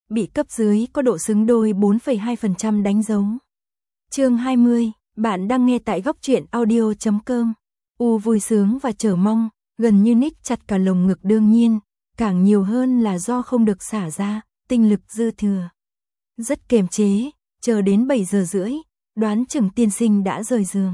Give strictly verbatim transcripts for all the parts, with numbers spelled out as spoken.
bị cấp dưới có độ xứng đôi bốn phẩy hai phần trăm đánh dấu. Chương hai mươi, bạn đang nghe tại góc truyện audio chấm com. U vui sướng và chờ mong, gần như ních chặt cả lồng ngực đương nhiên, càng nhiều hơn là do không được xả ra, tinh lực dư thừa. Rất kiềm chế, chờ đến bảy giờ rưỡi, đoán chừng tiên sinh đã rời giường.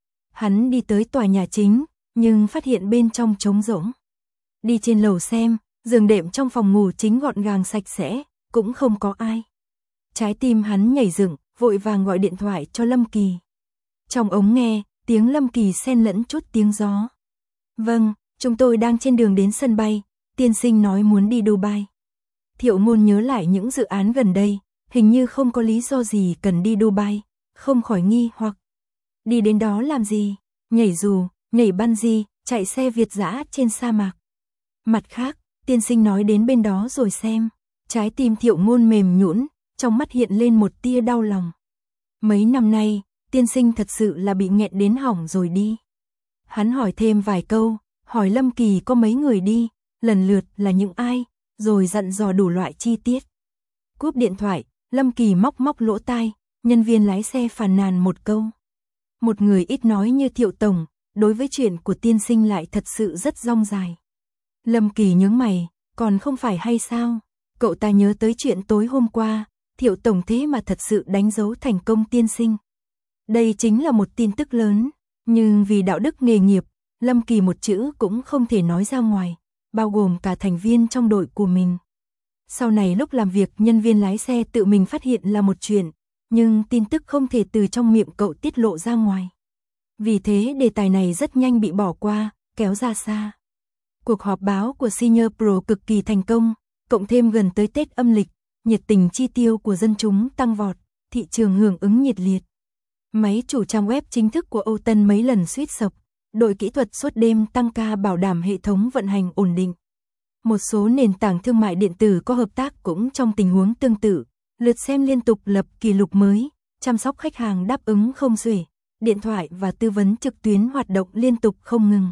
Hắn đi tới tòa nhà chính, nhưng phát hiện bên trong trống rỗng. Đi trên lầu xem, giường đệm trong phòng ngủ chính gọn gàng sạch sẽ, cũng không có ai. Trái tim hắn nhảy dựng, vội vàng gọi điện thoại cho Lâm Kỳ. Trong ống nghe, tiếng Lâm Kỳ xen lẫn chút tiếng gió. Vâng, chúng tôi đang trên đường đến sân bay, tiên sinh nói muốn đi Dubai. Thiệu Ngôn nhớ lại những dự án gần đây, hình như không có lý do gì cần đi Dubai, không khỏi nghi hoặc. Đi đến đó làm gì? Nhảy dù, nhảy bungee, chạy xe Việt dã trên sa mạc. Mặt khác, tiên sinh nói đến bên đó rồi xem. Trái tim Thiệu Ngôn mềm nhũn, trong mắt hiện lên một tia đau lòng. Mấy năm nay, tiên sinh thật sự là bị nghẹn đến hỏng rồi đi. Hắn hỏi thêm vài câu, hỏi Lâm Kỳ có mấy người đi, lần lượt là những ai, rồi dặn dò đủ loại chi tiết. Cúp điện thoại, Lâm Kỳ móc móc lỗ tai, nhân viên lái xe phàn nàn một câu. Một người ít nói như Thiệu Tổng, đối với chuyện của tiên sinh lại thật sự rất dong dài. Lâm Kỳ nhướng mày, còn không phải hay sao? Cậu ta nhớ tới chuyện tối hôm qua, Thiệu Tổng thế mà thật sự đánh dấu thành công tiên sinh. Đây chính là một tin tức lớn, nhưng vì đạo đức nghề nghiệp, Lâm Kỳ một chữ cũng không thể nói ra ngoài, bao gồm cả thành viên trong đội của mình. Sau này lúc làm việc nhân viên lái xe tự mình phát hiện là một chuyện, nhưng tin tức không thể từ trong miệng cậu tiết lộ ra ngoài. Vì thế đề tài này rất nhanh bị bỏ qua, kéo ra xa. Cuộc họp báo của Senior Pro cực kỳ thành công, cộng thêm gần tới Tết âm lịch, nhiệt tình chi tiêu của dân chúng tăng vọt, thị trường hưởng ứng nhiệt liệt. Máy chủ trang web chính thức của Âu Tân mấy lần suýt sập, đội kỹ thuật suốt đêm tăng ca bảo đảm hệ thống vận hành ổn định. Một số nền tảng thương mại điện tử có hợp tác cũng trong tình huống tương tự, lượt xem liên tục lập kỷ lục mới, chăm sóc khách hàng đáp ứng không xuể, điện thoại và tư vấn trực tuyến hoạt động liên tục không ngừng.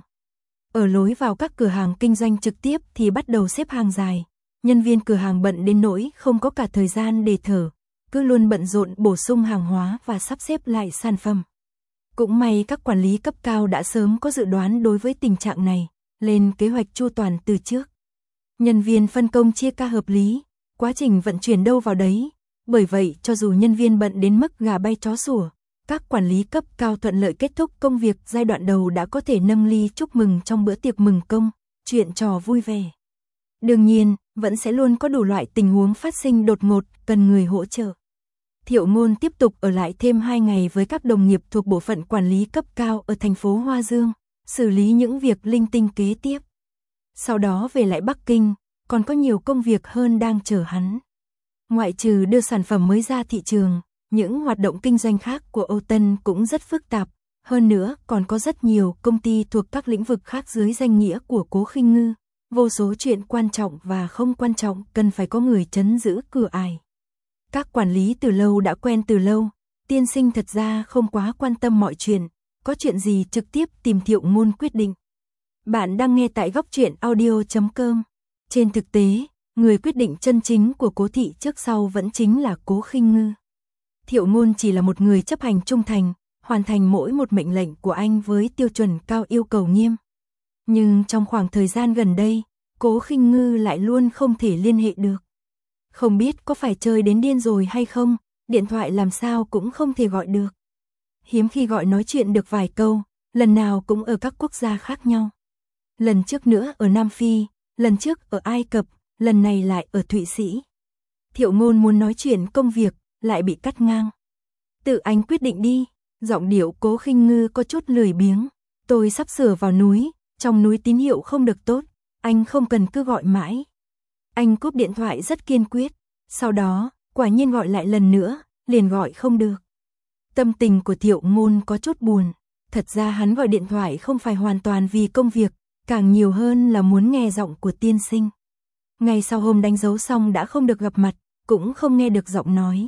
Ở lối vào các cửa hàng kinh doanh trực tiếp thì bắt đầu xếp hàng dài, nhân viên cửa hàng bận đến nỗi không có cả thời gian để thở, cứ luôn bận rộn bổ sung hàng hóa và sắp xếp lại sản phẩm. Cũng may các quản lý cấp cao đã sớm có dự đoán đối với tình trạng này, lên kế hoạch chu toàn từ trước. Nhân viên phân công chia ca hợp lý, quá trình vận chuyển đâu vào đấy, bởi vậy cho dù nhân viên bận đến mức gà bay chó sủa, các quản lý cấp cao thuận lợi kết thúc công việc giai đoạn đầu đã có thể nâng ly chúc mừng trong bữa tiệc mừng công, chuyện trò vui vẻ. Đương nhiên, vẫn sẽ luôn có đủ loại tình huống phát sinh đột ngột, cần người hỗ trợ. Thiệu Ngôn tiếp tục ở lại thêm hai ngày với các đồng nghiệp thuộc bộ phận quản lý cấp cao ở thành phố Hoa Dương, xử lý những việc linh tinh kế tiếp. Sau đó về lại Bắc Kinh, còn có nhiều công việc hơn đang chờ hắn. Ngoại trừ đưa sản phẩm mới ra thị trường, những hoạt động kinh doanh khác của Âu Tân cũng rất phức tạp, hơn nữa còn có rất nhiều công ty thuộc các lĩnh vực khác dưới danh nghĩa của Cố Khinh Ngư, vô số chuyện quan trọng và không quan trọng cần phải có người trấn giữ cửa ải. Các quản lý từ lâu đã quen từ lâu, tiên sinh thật ra không quá quan tâm mọi chuyện, có chuyện gì trực tiếp tìm Thiệu Ngôn quyết định. Bạn đang nghe tại góc truyện audio chấm com. Trên thực tế, người quyết định chân chính của Cố thị trước sau vẫn chính là Cố Khinh Ngư. Thiệu Ngôn chỉ là một người chấp hành trung thành, hoàn thành mỗi một mệnh lệnh của anh với tiêu chuẩn cao yêu cầu nghiêm. Nhưng trong khoảng thời gian gần đây, Cố Khinh Ngư lại luôn không thể liên hệ được. Không biết có phải chơi đến điên rồi hay không, điện thoại làm sao cũng không thể gọi được. Hiếm khi gọi nói chuyện được vài câu, lần nào cũng ở các quốc gia khác nhau. Lần trước nữa ở Nam Phi, lần trước ở Ai Cập, lần này lại ở Thụy Sĩ. Thiệu Ngôn muốn nói chuyện công việc, lại bị cắt ngang. Tự anh quyết định đi, giọng điệu Cố Khinh Ngư có chút lười biếng. Tôi sắp sửa vào núi, trong núi tín hiệu không được tốt, anh không cần cứ gọi mãi. Anh cúp điện thoại rất kiên quyết, sau đó, quả nhiên gọi lại lần nữa, liền gọi không được. Tâm tình của Thiệu Ngôn có chút buồn, thật ra hắn gọi điện thoại không phải hoàn toàn vì công việc, càng nhiều hơn là muốn nghe giọng của tiên sinh. Ngày sau hôm đánh dấu xong đã không được gặp mặt, cũng không nghe được giọng nói.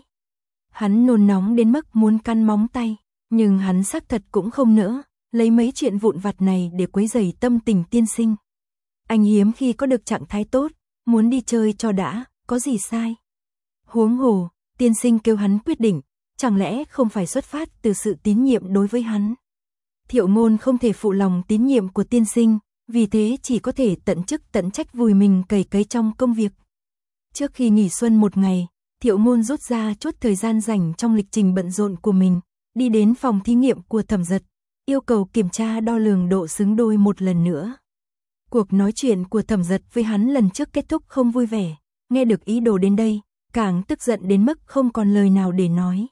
Hắn nôn nóng đến mức muốn căn móng tay, nhưng hắn xác thật cũng không nỡ, lấy mấy chuyện vụn vặt này để quấy rầy tâm tình tiên sinh. Anh hiếm khi có được trạng thái tốt, muốn đi chơi cho đã, có gì sai. Huống hồ, tiên sinh kêu hắn quyết định, chẳng lẽ không phải xuất phát từ sự tín nhiệm đối với hắn. Thiệu Ngôn không thể phụ lòng tín nhiệm của tiên sinh, vì thế chỉ có thể tận chức tận trách vùi mình cày cấy trong công việc. Trước khi nghỉ xuân một ngày, Thiệu Ngôn rút ra chút thời gian rảnh trong lịch trình bận rộn của mình, đi đến phòng thí nghiệm của Thẩm Dật, yêu cầu kiểm tra đo lường độ xứng đôi một lần nữa. Cuộc nói chuyện của Thẩm Dật với hắn lần trước kết thúc không vui vẻ, nghe được ý đồ đến đây, càng tức giận đến mức không còn lời nào để nói.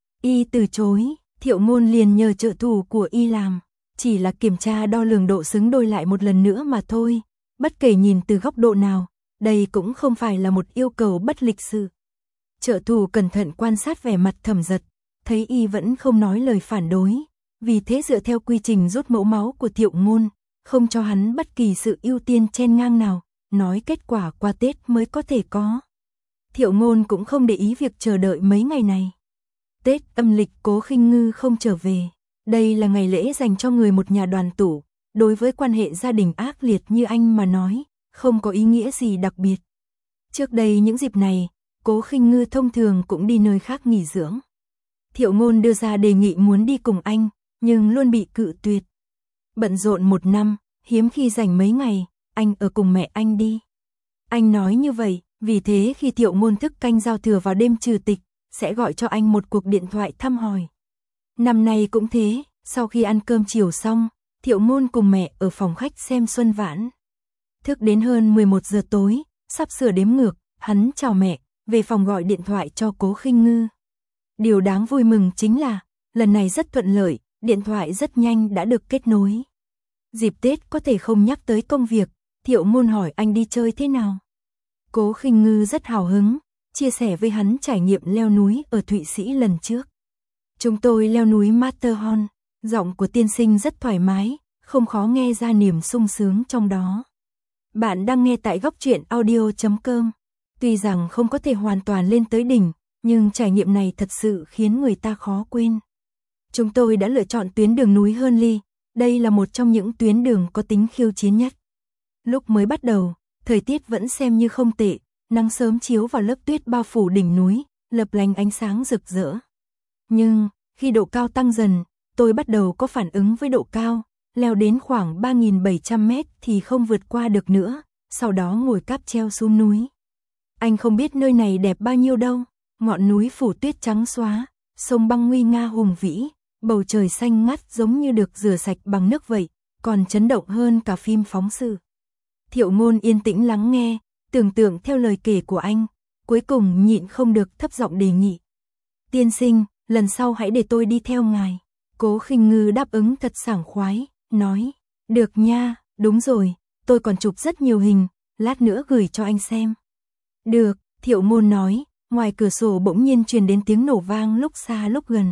Y từ chối, Thiệu Ngôn liền nhờ trợ thủ của Y làm, chỉ là kiểm tra đo lường độ xứng đôi lại một lần nữa mà thôi, bất kể nhìn từ góc độ nào, đây cũng không phải là một yêu cầu bất lịch sự. Trợ thủ cẩn thận quan sát vẻ mặt Thẩm Dật, thấy Y vẫn không nói lời phản đối, vì thế dựa theo quy trình rút mẫu máu của Thiệu Ngôn, không cho hắn bất kỳ sự ưu tiên chen ngang nào, nói kết quả qua Tết mới có thể có. Thiệu Ngôn cũng không để ý việc chờ đợi mấy ngày này. Tết âm lịch Cố Khinh Ngư không trở về, đây là ngày lễ dành cho người một nhà đoàn tụ, đối với quan hệ gia đình ác liệt như anh mà nói, không có ý nghĩa gì đặc biệt. Trước đây những dịp này, Cố Khinh Ngư thông thường cũng đi nơi khác nghỉ dưỡng. Thiệu Ngôn đưa ra đề nghị muốn đi cùng anh, nhưng luôn bị cự tuyệt. Bận rộn một năm, hiếm khi rảnh mấy ngày, anh ở cùng mẹ anh đi. Anh nói như vậy, vì thế khi Thiệu Ngôn thức canh giao thừa vào đêm trừ tịch, sẽ gọi cho anh một cuộc điện thoại thăm hỏi. Năm nay cũng thế, sau khi ăn cơm chiều xong, Thiệu Ngôn cùng mẹ ở phòng khách xem Xuân Vãn. Thức đến hơn mười một giờ tối, sắp sửa đếm ngược, hắn chào mẹ, về phòng gọi điện thoại cho Cố Khinh Ngư. Điều đáng vui mừng chính là, lần này rất thuận lợi, điện thoại rất nhanh đã được kết nối. Dịp Tết có thể không nhắc tới công việc, Thiệu Ngôn hỏi anh đi chơi thế nào. Cố Khinh Ngư rất hào hứng, chia sẻ với hắn trải nghiệm leo núi ở Thụy Sĩ lần trước. Chúng tôi leo núi Matterhorn, giọng của tiên sinh rất thoải mái, không khó nghe ra niềm sung sướng trong đó. Bạn đang nghe tại góc truyện audio chấm com. Tuy rằng không có thể hoàn toàn lên tới đỉnh, nhưng trải nghiệm này thật sự khiến người ta khó quên. Chúng tôi đã lựa chọn tuyến đường núi Hurley, đây là một trong những tuyến đường có tính khiêu chiến nhất. Lúc mới bắt đầu, thời tiết vẫn xem như không tệ, nắng sớm chiếu vào lớp tuyết bao phủ đỉnh núi, lập lánh ánh sáng rực rỡ. Nhưng, khi độ cao tăng dần, tôi bắt đầu có phản ứng với độ cao, leo đến khoảng ba nghìn bảy trăm mét thì không vượt qua được nữa, sau đó ngồi cáp treo xuống núi. Anh không biết nơi này đẹp bao nhiêu đâu, ngọn núi phủ tuyết trắng xóa, sông băng nguy nga hùng vĩ, bầu trời xanh ngắt giống như được rửa sạch bằng nước vậy, còn chấn động hơn cả phim phóng sự. Thiệu Ngôn yên tĩnh lắng nghe, tưởng tượng theo lời kể của anh, cuối cùng nhịn không được thấp giọng đề nghị. Tiên sinh, lần sau hãy để tôi đi theo ngài. Cố Khinh Ngư đáp ứng thật sảng khoái, nói, được nha, đúng rồi, tôi còn chụp rất nhiều hình, lát nữa gửi cho anh xem. Được, Thiệu Ngôn nói, ngoài cửa sổ bỗng nhiên truyền đến tiếng nổ vang lúc xa lúc gần.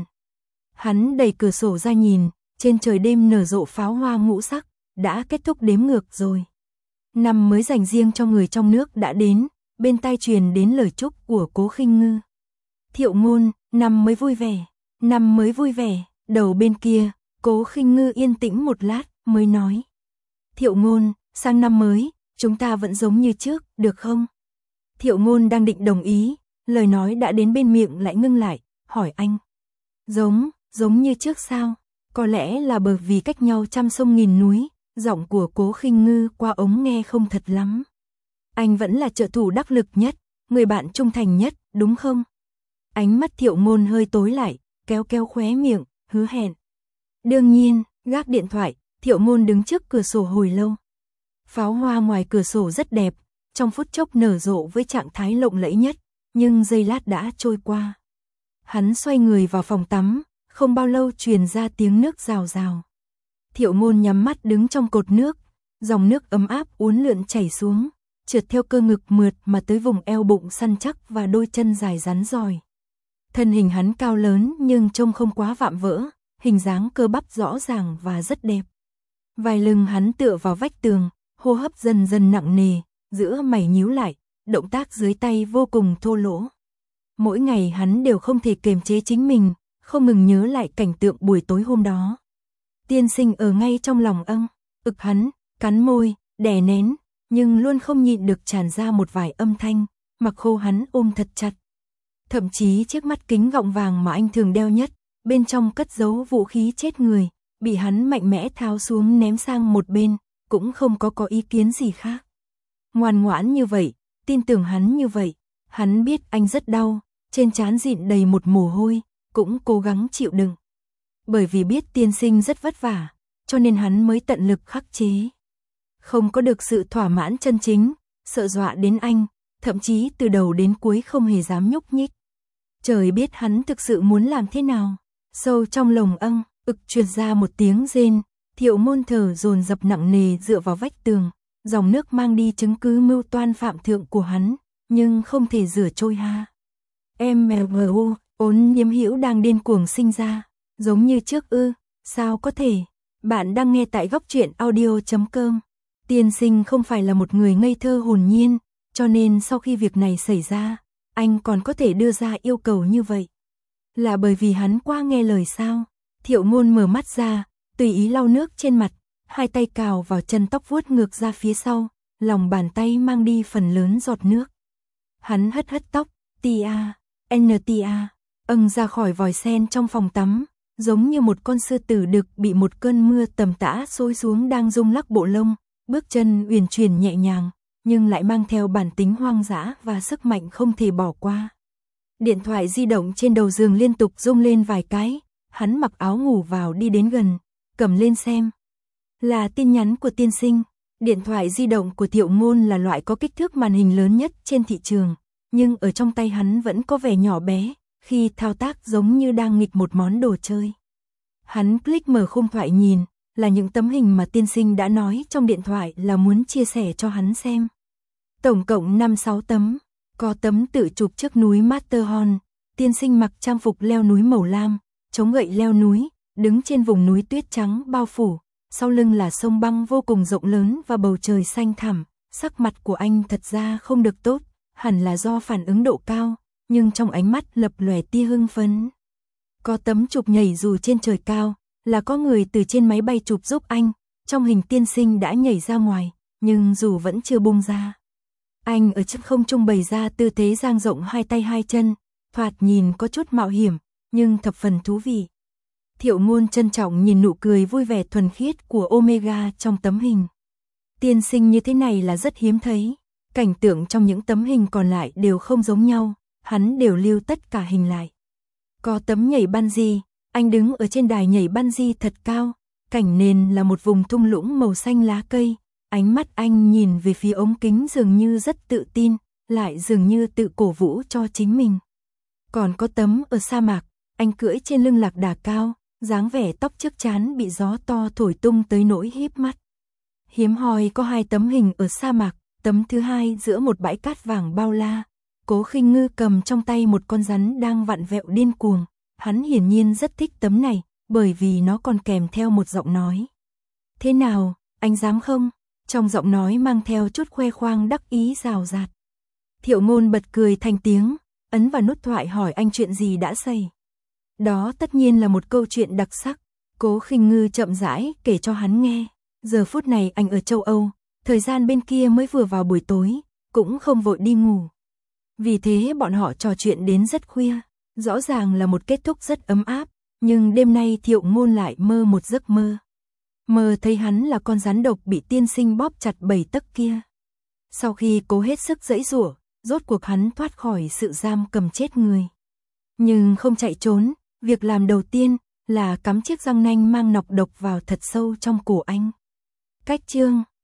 Hắn đẩy cửa sổ ra nhìn, trên trời đêm nở rộ pháo hoa ngũ sắc, đã kết thúc đếm ngược rồi. Năm mới dành riêng cho người trong nước đã đến, bên tai truyền đến lời chúc của Cố Khinh Ngư. Thiệu Ngôn, năm mới vui vẻ, năm mới vui vẻ, đầu bên kia, Cố Khinh Ngư yên tĩnh một lát, mới nói. Thiệu Ngôn, sang năm mới, chúng ta vẫn giống như trước, được không? Thiệu Ngôn đang định đồng ý, lời nói đã đến bên miệng lại ngưng lại, hỏi anh. Giống, giống như trước sao? Có lẽ là bởi vì cách nhau trăm sông nghìn núi, giọng của Cố Khinh Ngư qua ống nghe không thật lắm. Anh vẫn là trợ thủ đắc lực nhất, người bạn trung thành nhất, đúng không? Ánh mắt Thiệu Ngôn hơi tối lại, kéo kéo khóe miệng, hứa hẹn. Đương nhiên, gác điện thoại, Thiệu Ngôn đứng trước cửa sổ hồi lâu. Pháo hoa ngoài cửa sổ rất đẹp, trong phút chốc nở rộ với trạng thái lộng lẫy nhất, nhưng giây lát đã trôi qua. Hắn xoay người vào phòng tắm, không bao lâu truyền ra tiếng nước rào rào. Thiệu Ngôn nhắm mắt đứng trong cột nước, dòng nước ấm áp uốn lượn chảy xuống, trượt theo cơ ngực mượt mà tới vùng eo bụng săn chắc và đôi chân dài rắn rỏi. Thân hình hắn cao lớn nhưng trông không quá vạm vỡ, hình dáng cơ bắp rõ ràng và rất đẹp. Vai lưng hắn tựa vào vách tường, hô hấp dần dần nặng nề, giữa mày nhíu lại, động tác dưới tay vô cùng thô lỗ. Mỗi ngày hắn đều không thể kiềm chế chính mình, không ngừng nhớ lại cảnh tượng buổi tối hôm đó. Tiên sinh ở ngay trong lòng âng, ực hắn, cắn môi, đè nén, nhưng luôn không nhịn được tràn ra một vài âm thanh, mặc khô hắn ôm thật chặt. Thậm chí chiếc mắt kính gọng vàng mà anh thường đeo nhất, bên trong cất giấu vũ khí chết người, bị hắn mạnh mẽ tháo xuống ném sang một bên, cũng không có có ý kiến gì khác. Ngoan ngoãn như vậy, tin tưởng hắn như vậy, hắn biết anh rất đau, trên trán dịn đầy một mồ hôi, cũng cố gắng chịu đựng. Bởi vì biết tiên sinh rất vất vả, cho nên hắn mới tận lực khắc chế. Không có được sự thỏa mãn chân chính, sợ dọa đến anh, thậm chí từ đầu đến cuối không hề dám nhúc nhích. Trời biết hắn thực sự muốn làm thế nào. Sâu trong lồng âng, ực truyền ra một tiếng rên, Thiệu Môn thở dồn dập nặng nề dựa vào vách tường, dòng nước mang đi chứng cứ mưu toan phạm thượng của hắn, nhưng không thể rửa trôi ha. Em mèo ốn nhiễm hữu đang điên cuồng sinh ra, giống như trước ư, sao có thể. Bạn đang nghe tại góc truyện audio chấm com. Tiên sinh không phải là một người ngây thơ hồn nhiên, cho nên sau khi việc này xảy ra, anh còn có thể đưa ra yêu cầu như vậy. Là bởi vì hắn quá nghe lời sao? Thiệu Ngôn mở mắt ra, tùy ý lau nước trên mặt, hai tay cào vào chân tóc vuốt ngược ra phía sau, lòng bàn tay mang đi phần lớn giọt nước. Hắn hất hất tóc, tia, ntia, âng ra khỏi vòi sen trong phòng tắm, giống như một con sư tử đực bị một cơn mưa tầm tã xối xuống đang rung lắc bộ lông, bước chân uyển chuyển nhẹ nhàng, nhưng lại mang theo bản tính hoang dã và sức mạnh không thể bỏ qua. Điện thoại di động trên đầu giường liên tục rung lên vài cái, hắn mặc áo ngủ vào đi đến gần, cầm lên xem. Là tin nhắn của tiên sinh. Điện thoại di động của Thiệu Ngôn là loại có kích thước màn hình lớn nhất trên thị trường, nhưng ở trong tay hắn vẫn có vẻ nhỏ bé, khi thao tác giống như đang nghịch một món đồ chơi. Hắn click mở khung thoại nhìn, là những tấm hình mà tiên sinh đã nói trong điện thoại là muốn chia sẻ cho hắn xem. Tổng cộng năm sáu tấm, có tấm tự chụp trước núi Matterhorn, tiên sinh mặc trang phục leo núi màu lam, chống gậy leo núi, đứng trên vùng núi tuyết trắng bao phủ, sau lưng là sông băng vô cùng rộng lớn và bầu trời xanh thẳm, sắc mặt của anh thật ra không được tốt, hẳn là do phản ứng độ cao, nhưng trong ánh mắt lập lòe tia hưng phấn. Có tấm chụp nhảy dù trên trời cao, là có người từ trên máy bay chụp giúp anh, trong hình tiên sinh đã nhảy ra ngoài, nhưng dù vẫn chưa bung ra. Anh ở trên không trung bày ra tư thế dang rộng hai tay hai chân, thoạt nhìn có chút mạo hiểm, nhưng thập phần thú vị. Thiệu Ngôn trân trọng nhìn nụ cười vui vẻ thuần khiết của Omega trong tấm hình. Tiên sinh như thế này là rất hiếm thấy, cảnh tượng trong những tấm hình còn lại đều không giống nhau, hắn đều lưu tất cả hình lại. Có tấm nhảy bungee, anh đứng ở trên đài nhảy bungee thật cao, cảnh nền là một vùng thung lũng màu xanh lá cây, ánh mắt anh nhìn về phía ống kính dường như rất tự tin, lại dường như tự cổ vũ cho chính mình. Còn có tấm ở sa mạc, anh cưỡi trên lưng lạc đà cao, dáng vẻ tóc trước trán bị gió to thổi tung tới nỗi híp mắt. Hiếm hoi có hai tấm hình ở sa mạc, tấm thứ hai giữa một bãi cát vàng bao la. Cố Khinh Ngư cầm trong tay một con rắn đang vặn vẹo điên cuồng. Hắn hiển nhiên rất thích tấm này, bởi vì nó còn kèm theo một giọng nói. Thế nào, anh dám không? Trong giọng nói mang theo chút khoe khoang đắc ý rào rạt. Thiệu Ngôn bật cười thành tiếng, ấn vào nút thoại hỏi anh chuyện gì đã xảy. Đó tất nhiên là một câu chuyện đặc sắc. Cố Khinh Ngư chậm rãi kể cho hắn nghe. Giờ phút này anh ở châu Âu, thời gian bên kia mới vừa vào buổi tối, cũng không vội đi ngủ. Vì thế bọn họ trò chuyện đến rất khuya. Rõ ràng là một kết thúc rất ấm áp, nhưng đêm nay Thiệu Ngôn lại mơ một giấc mơ. Mơ thấy hắn là con rắn độc bị tiên sinh bóp chặt bảy tấc kia. Sau khi cố hết sức giãy giụa, rốt cuộc hắn thoát khỏi sự giam cầm chết người. Nhưng không chạy trốn, việc làm đầu tiên là cắm chiếc răng nanh mang nọc độc vào thật sâu trong cổ anh. Cách chương